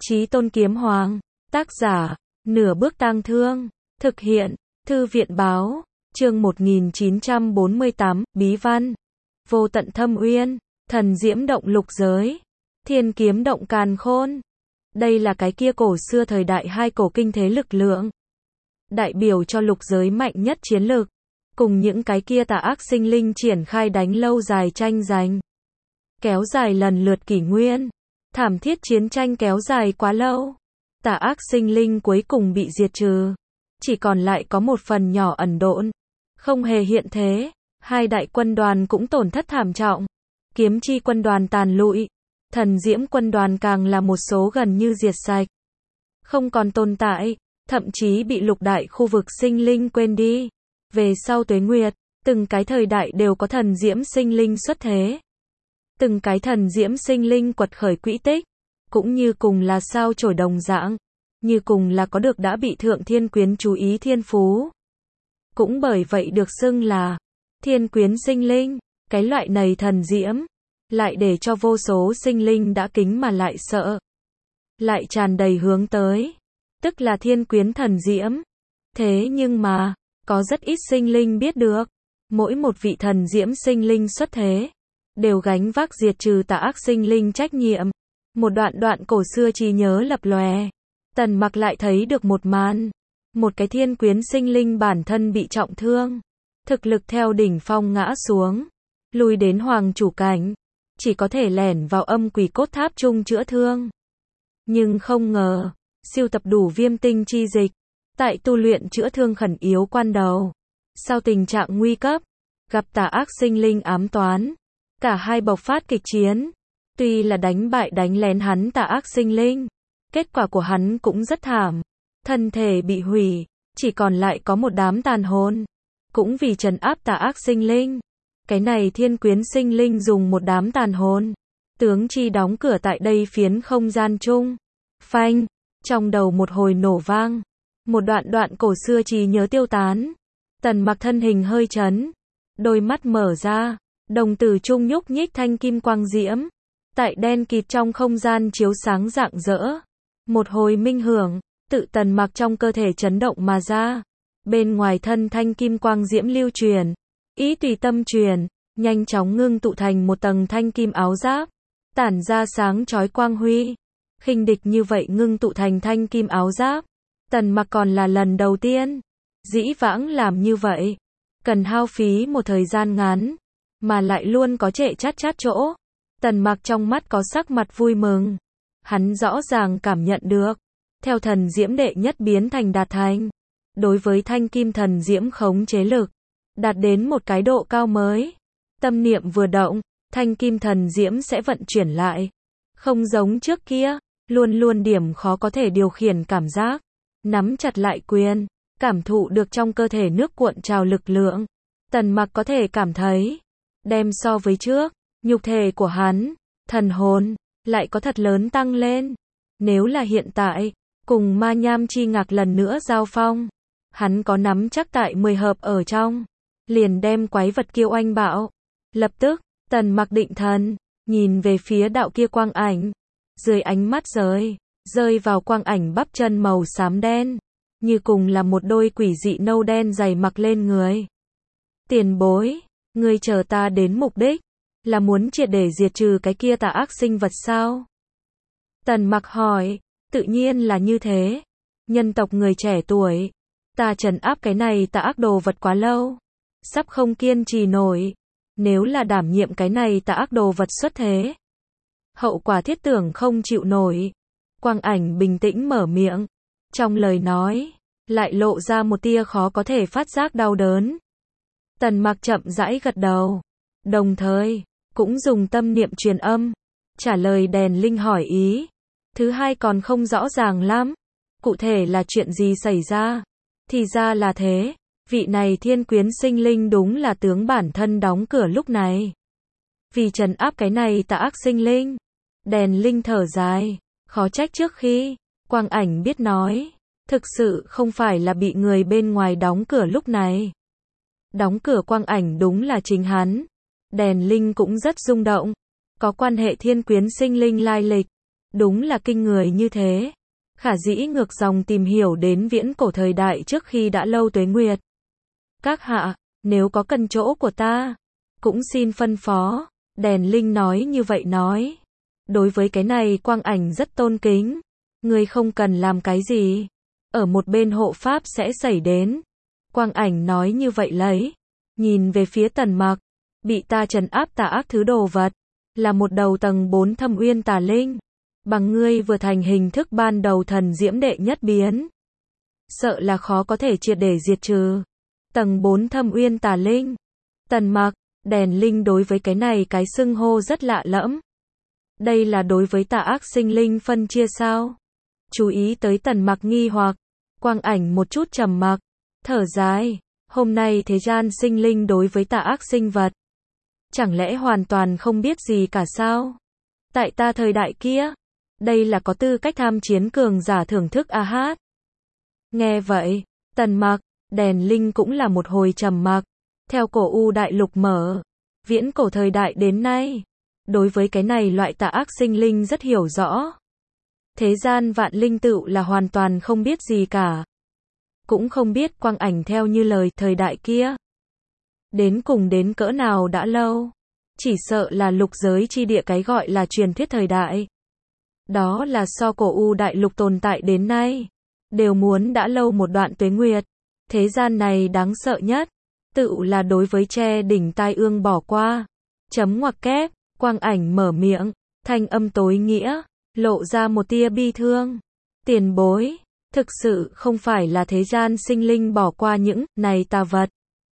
Chí Tôn Kiếm Hoàng. Tác giả, Nửa Bước Tang Thương. Thực hiện, Thư viện Báo. Chương 1948, Bí Văn. Vô tận thâm uyên, thần diễm động lục giới, thiên kiếm động càn khôn. Đây là cái kia cổ xưa thời đại hai cổ kinh thế lực lượng, đại biểu cho lục giới mạnh nhất chiến lực, cùng những cái kia tà ác sinh linh triển khai đánh lâu dài tranh giành, kéo dài lần lượt kỷ nguyên. Thảm thiết chiến tranh kéo dài quá lâu, tà ác sinh linh cuối cùng bị diệt trừ, chỉ còn lại có một phần nhỏ ẩn độn, không hề hiện thế. Hai đại quân đoàn cũng tổn thất thảm trọng, kiếm chi quân đoàn tàn lụi, thần diễm quân đoàn càng là một số gần như diệt sạch, không còn tồn tại, thậm chí bị lục đại khu vực sinh linh quên đi. Về sau tuế nguyệt, từng cái thời đại đều có thần diễm sinh linh xuất thế, từng cái thần diễm sinh linh quật khởi quỹ tích, cũng như cùng là sao chổi đồng dạng, như cùng là có được đã bị thượng thiên quyến chú ý thiên phú, cũng bởi vậy được xưng là thiên quyến sinh linh. Cái loại này thần diễm, lại để cho vô số sinh linh đã kính mà lại sợ, lại tràn đầy hướng tới, tức là thiên quyến thần diễm. Thế nhưng mà, có rất ít sinh linh biết được, mỗi một vị thần diễm sinh linh xuất thế, đều gánh vác diệt trừ tà ác sinh linh trách nhiệm. Một đoạn cổ xưa trí nhớ lập lòe, Tần Mặc lại thấy được một màn, một cái thiên quyến sinh linh bản thân bị trọng thương, thực lực theo đỉnh phong ngã xuống, lùi đến hoàng chủ cảnh, chỉ có thể lẻn vào âm quỷ cốt tháp chung chữa thương. Nhưng không ngờ, siêu tập đủ viêm tinh chi dịch, tại tu luyện chữa thương khẩn yếu quan đầu, sau tình trạng nguy cấp, gặp tà ác sinh linh ám toán, cả hai bộc phát kịch chiến. Tuy là đánh bại đánh lén hắn tà ác sinh linh, kết quả của hắn cũng rất thảm, thân thể bị hủy, chỉ còn lại có một đám tàn hồn. Cũng vì trấn áp tà ác sinh linh, cái này thiên quyến sinh linh dùng một đám tàn hồn, tướng chi đóng cửa tại đây phiến không gian chung. Phanh, trong đầu một hồi nổ vang, một đoạn cổ xưa trí nhớ tiêu tán. Tần Mặc thân hình hơi chấn, đôi mắt mở ra, đồng tử trung nhúc nhích thanh kim quang diễm, tại đen kịt trong không gian chiếu sáng rạng rỡ. Một hồi minh hưởng, tự Tần Mặc trong cơ thể chấn động mà ra. Bên ngoài thân thanh kim quang diễm lưu truyền, ý tùy tâm truyền, nhanh chóng ngưng tụ thành một tầng thanh kim áo giáp, tản ra sáng chói quang huy. Khinh địch như vậy ngưng tụ thành thanh kim áo giáp, Tần Mặc còn là lần đầu tiên. Dĩ vãng làm như vậy, cần hao phí một thời gian ngắn, mà lại luôn có trệ chát chỗ. Tần Mặc trong mắt có sắc mặt vui mừng, hắn rõ ràng cảm nhận được, theo thần diễm đệ nhất biến thành đạt thành, đối với thanh kim thần diễm khống chế lực, đạt đến một cái độ cao mới. Tâm niệm vừa động, thanh kim thần diễm sẽ vận chuyển lại. Không giống trước kia, luôn luôn điểm khó có thể điều khiển cảm giác. Nắm chặt lại quyền, cảm thụ được trong cơ thể nước cuộn trào lực lượng. Tần Mặc có thể cảm thấy, đem so với trước, nhục thể của hắn, thần hồn, lại có thật lớn tăng lên. Nếu là hiện tại, cùng ma nham chi ngạc lần nữa giao phong, hắn có nắm chắc tại 10 hợp ở trong, liền đem quái vật kia oanh bạo. Lập tức, Tần Mặc định thần, nhìn về phía đạo kia quang ảnh, dưới ánh mắt rơi vào quang ảnh bắp chân màu xám đen, như cùng là một đôi quỷ dị nâu đen dày mặc lên người. Tiền bối, ngươi chờ ta đến mục đích, là muốn triệt để diệt trừ cái kia tà ác sinh vật sao? Tần Mặc hỏi, tự nhiên là như thế. Nhân tộc người trẻ tuổi, ta trấn áp cái này tà ác đồ vật quá lâu, sắp không kiên trì nổi. Nếu là đảm nhiệm cái này tà ác đồ vật xuất thế, hậu quả thiết tưởng không chịu nổi. Quang ảnh bình tĩnh mở miệng, trong lời nói, lại lộ ra một tia khó có thể phát giác đau đớn. Tần Mặc chậm rãi gật đầu, đồng thời, cũng dùng tâm niệm truyền âm, trả lời đèn linh hỏi ý. Thứ hai còn không rõ ràng lắm, cụ thể là chuyện gì xảy ra. Thì ra là thế, vị này thiên quyến sinh linh đúng là tướng bản thân đóng cửa lúc này, vì trấn áp cái này tà ác sinh linh. Đèn linh thở dài, khó trách trước khi quang ảnh biết nói, thực sự không phải là bị người bên ngoài đóng cửa lúc này. Đóng cửa quang ảnh đúng là chính hắn. Đèn linh cũng rất rung động, có quan hệ thiên quyến sinh linh lai lịch, Đúng là kinh người như thế. Khả dĩ ngược dòng tìm hiểu đến viễn cổ thời đại trước khi đã lâu tuế nguyệt. Các hạ, nếu có cần chỗ của ta, cũng xin phân phó. Đèn Linh nói như vậy nói. Đối với cái này Quang Ảnh rất tôn kính. Ngươi không cần làm cái gì. Ở một bên hộ pháp sẽ xảy đến. Quang Ảnh nói như vậy lấy. Nhìn về phía Tần Mặc. Bị ta trấn áp tà ác thứ đồ vật. Là một đầu tầng 4 thâm uyên tà linh. Bằng ngươi vừa thành hình thức ban đầu thần diễm đệ nhất biến. Sợ là khó có thể triệt để diệt trừ. Tầng 4 thâm uyên tà linh. Tần Mặc, Đèn Linh đối với cái này cái xưng hô rất lạ lẫm. Đây là đối với tà ác sinh linh phân chia sao? Chú ý tới Tần Mặc nghi hoặc. Quang Ảnh một chút trầm mặc. Thở dài. Hôm nay thế gian sinh linh đối với tà ác sinh vật. Chẳng lẽ hoàn toàn không biết gì cả sao? Tại ta thời đại kia. Đây là có tư cách tham chiến cường giả thưởng thức a hát. Nghe vậy, Tần Mặc, Đèn Linh cũng là một hồi trầm mặc. Theo cổ U đại lục mở, viễn cổ thời đại đến nay, đối với cái này loại tà ác sinh linh rất hiểu rõ. Thế gian vạn linh tựu là hoàn toàn không biết gì cả. Cũng không biết Quang Ảnh theo như lời thời đại kia. Đến cùng đến cỡ nào đã lâu. Chỉ sợ là lục giới chi địa cái gọi là truyền thuyết thời đại. Đó là so cổ U đại lục tồn tại đến nay. Đều muốn đã lâu một đoạn tuế nguyệt. Thế gian này đáng sợ nhất. Tựu là đối với che đỉnh tai ương bỏ qua. Chấm ngoặc kép, Quang Ảnh mở miệng. Thanh âm tối nghĩa. Lộ ra một tia bi thương. Tiền bối. Thực sự không phải là thế gian sinh linh bỏ qua những này tà vật.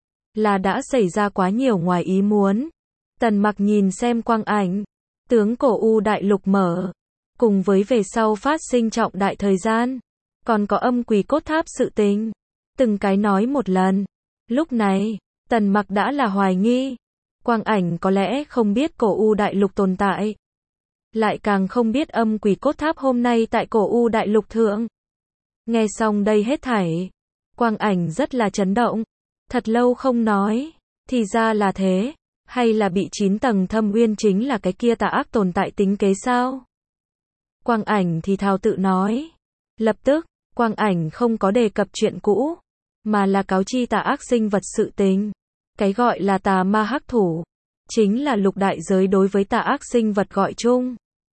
Là đã xảy ra quá nhiều ngoài ý muốn. Tần Mặc nhìn xem Quang Ảnh. Tướng cổ U đại lục mở. Cùng với về sau phát sinh trọng đại thời gian. Còn có âm quỷ cốt tháp sự tình. Từng cái nói một lần. Lúc này, Tần Mặc đã là hoài nghi. Quang Ảnh có lẽ không biết cổ U đại lục tồn tại. Lại càng không biết âm quỷ cốt tháp hôm nay tại cổ U đại lục thượng. Nghe xong đây hết thảy. Quang Ảnh rất là chấn động. Thật lâu không nói. Thì ra là thế. Hay là bị 9 tầng thâm uyên chính là cái kia tà ác tồn tại tính kế sao? Quang Ảnh thì thào tự nói. Lập tức, Quang Ảnh không có đề cập chuyện cũ. Mà là cáo chi tà ác sinh vật sự tình. Cái gọi là tà ma hắc thủ. Chính là lục đại giới đối với tà ác sinh vật gọi chung.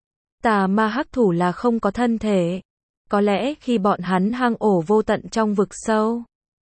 Tà ma hắc thủ là không có thân thể. Có lẽ khi bọn hắn hang ổ vô tận trong vực sâu.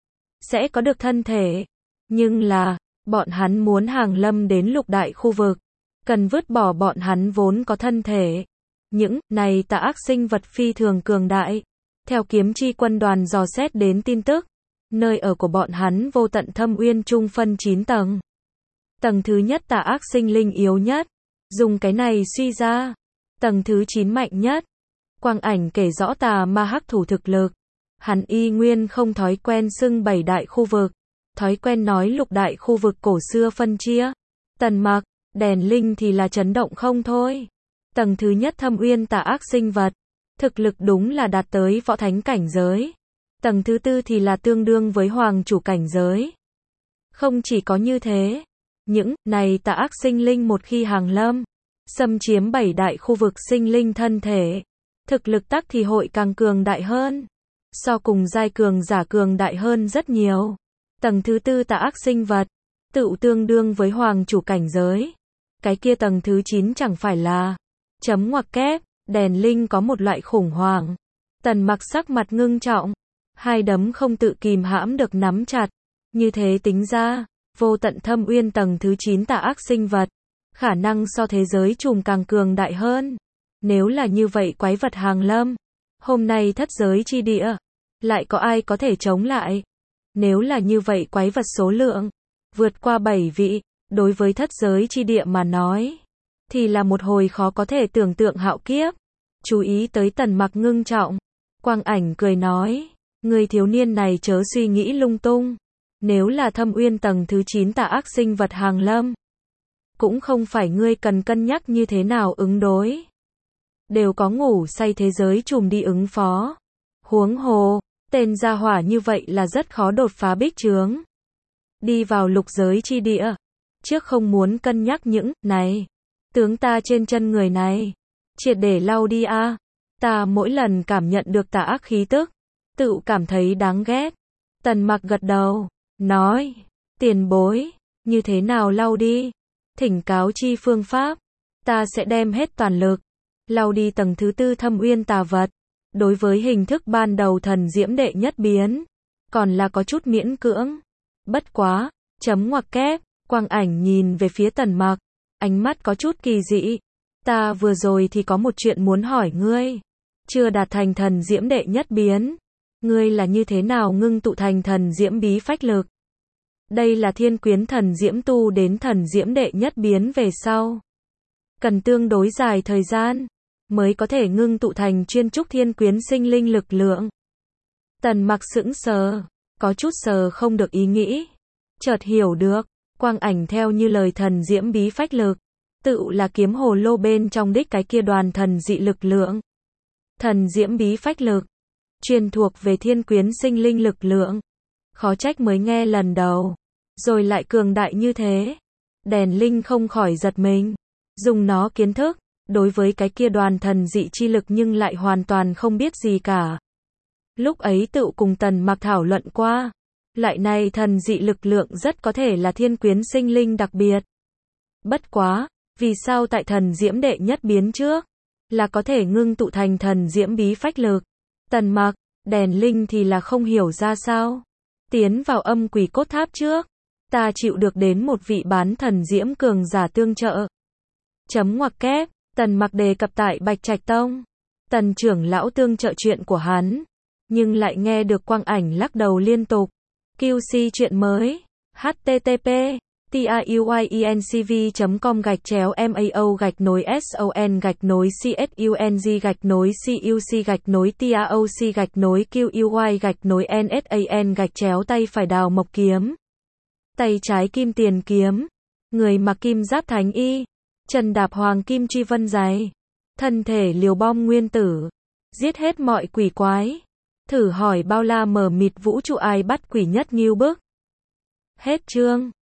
Sẽ có được thân thể. Nhưng là, bọn hắn muốn hàng lâm đến lục đại khu vực. Cần vứt bỏ bọn hắn vốn có thân thể. Những này tà ác sinh vật phi thường cường đại. Theo kiếm chi quân đoàn dò xét đến tin tức. Nơi ở của bọn hắn vô tận thâm uyên trung phân 9 tầng. Tầng thứ nhất tà ác sinh linh yếu nhất. Dùng cái này suy ra. Tầng thứ 9 mạnh nhất. Quang Ảnh kể rõ tà ma hắc thủ thực lực. Hắn y nguyên không thói quen xưng 7 đại khu vực. Thói quen nói lục đại khu vực cổ xưa phân chia. Tần Mặc, Đèn Linh thì là chấn động không thôi. Tầng thứ nhất thâm uyên tà ác sinh vật. Thực lực đúng là đạt tới võ thánh cảnh giới. Tầng thứ tư thì là tương đương với hoàng chủ cảnh giới. Không chỉ có như thế. Những này tà ác sinh linh một khi hàng lâm. Xâm chiếm 7 đại khu vực sinh linh thân thể. Thực lực tắc thì hội càng cường đại hơn. So cùng giai cường giả cường đại hơn rất nhiều. Tầng thứ tư tà ác sinh vật. Tự tương đương với hoàng chủ cảnh giới. Cái kia tầng thứ 9 chẳng phải là. Chấm ngoặc kép. Đèn Linh có một loại khủng hoảng. Tần Mặc sắc mặt ngưng trọng. Hai đấm không tự kìm hãm được nắm chặt. Như thế tính ra. Vô tận thâm uyên tầng thứ 9 tà ác sinh vật. Khả năng so thế giới trùm càng cường đại hơn. Nếu là như vậy quái vật hàng lâm. Hôm nay thất giới chi địa. Lại có ai có thể chống lại? Nếu là như vậy quái vật số lượng. Vượt qua 7 vị. Đối với thất giới chi địa mà nói. Thì là một hồi khó có thể tưởng tượng hạo kiếp. Chú ý tới Tần Mặc ngưng trọng. Quang Ảnh cười nói. Người thiếu niên này chớ suy nghĩ lung tung. Nếu là thâm uyên tầng thứ 9 tà ác sinh vật hàng lâm. Cũng không phải ngươi cần cân nhắc như thế nào ứng đối. Đều có ngủ say thế giới trùm đi ứng phó. Huống hồ, tên gia hỏa như vậy là rất khó đột phá bích chướng. Đi vào lục giới chi địa. Trước không muốn cân nhắc những này. Tướng ta trên chân người này. Triệt để lau đi a. Ta mỗi lần cảm nhận được tà ác khí tức, tự cảm thấy đáng ghét. Tần Mặc gật đầu, nói, tiền bối, như thế nào lau đi? Thỉnh cáo chi phương pháp, ta sẽ đem hết toàn lực, lau đi tầng thứ 4 thâm uyên tà vật. Đối với hình thức ban đầu thần diễm đệ nhất biến, còn là có chút miễn cưỡng. Bất quá, chấm ngoặc kép, Quang Ảnh nhìn về phía Tần Mặc, ánh mắt có chút kỳ dị. Ta vừa rồi thì có một chuyện muốn hỏi ngươi. Chưa đạt thành thần diễm đệ nhất biến, ngươi là như thế nào ngưng tụ thành thần diễm bí phách lực? Đây là thiên quyến thần diễm tu đến thần diễm đệ nhất biến về sau. Cần tương đối dài thời gian, mới có thể ngưng tụ thành chuyên trúc thiên quyến sinh linh lực lượng. Tần Mặc sững sờ, có chút sờ không được ý nghĩ. Chợt hiểu được, Quang Ảnh theo như lời thần diễm bí phách lực, tự là kiếm hồ lô bên trong đích cái kia đoàn thần dị lực lượng. Thần diễm bí phách lực, truyền thuộc về thiên quyến sinh linh lực lượng. Khó trách mới nghe lần đầu, rồi lại cường đại như thế. Đèn Linh không khỏi giật mình, dùng nó kiến thức, đối với cái kia đoàn thần dị chi lực nhưng lại hoàn toàn không biết gì cả. Lúc ấy tự cùng Tần Mặc thảo luận qua, lại này thần dị lực lượng rất có thể là thiên quyến sinh linh đặc biệt. Bất quá, vì sao tại thần diễm đệ nhất biến trước, là có thể ngưng tụ thành thần diễm bí phách lực? Tần Mặc, Đèn Linh thì là không hiểu ra sao. Tiến vào âm quỷ cốt tháp trước, ta chịu được đến một vị bán thần diễm cường giả tương trợ. Chấm ngoặc kép, Tần Mặc đề cập tại Bạch Trạch Tông, Tần trưởng lão tương trợ chuyện của hắn, nhưng lại nghe được Quang Ảnh lắc đầu liên tục. QC chuyện mới, http tiuy.mao-son-cuc-cuc-cuc-tay phải đào mộc kiếm, tay trái kim tiền kiếm, người mặc kim giáp thánh y, chân đạp hoàng kim truy vân giày, thân thể liều bom nguyên tử, giết hết mọi quỷ quái. Thử hỏi bao la mờ mịt vũ trụ ai bắt quỷ nhất nghiêu bức. Hết chương.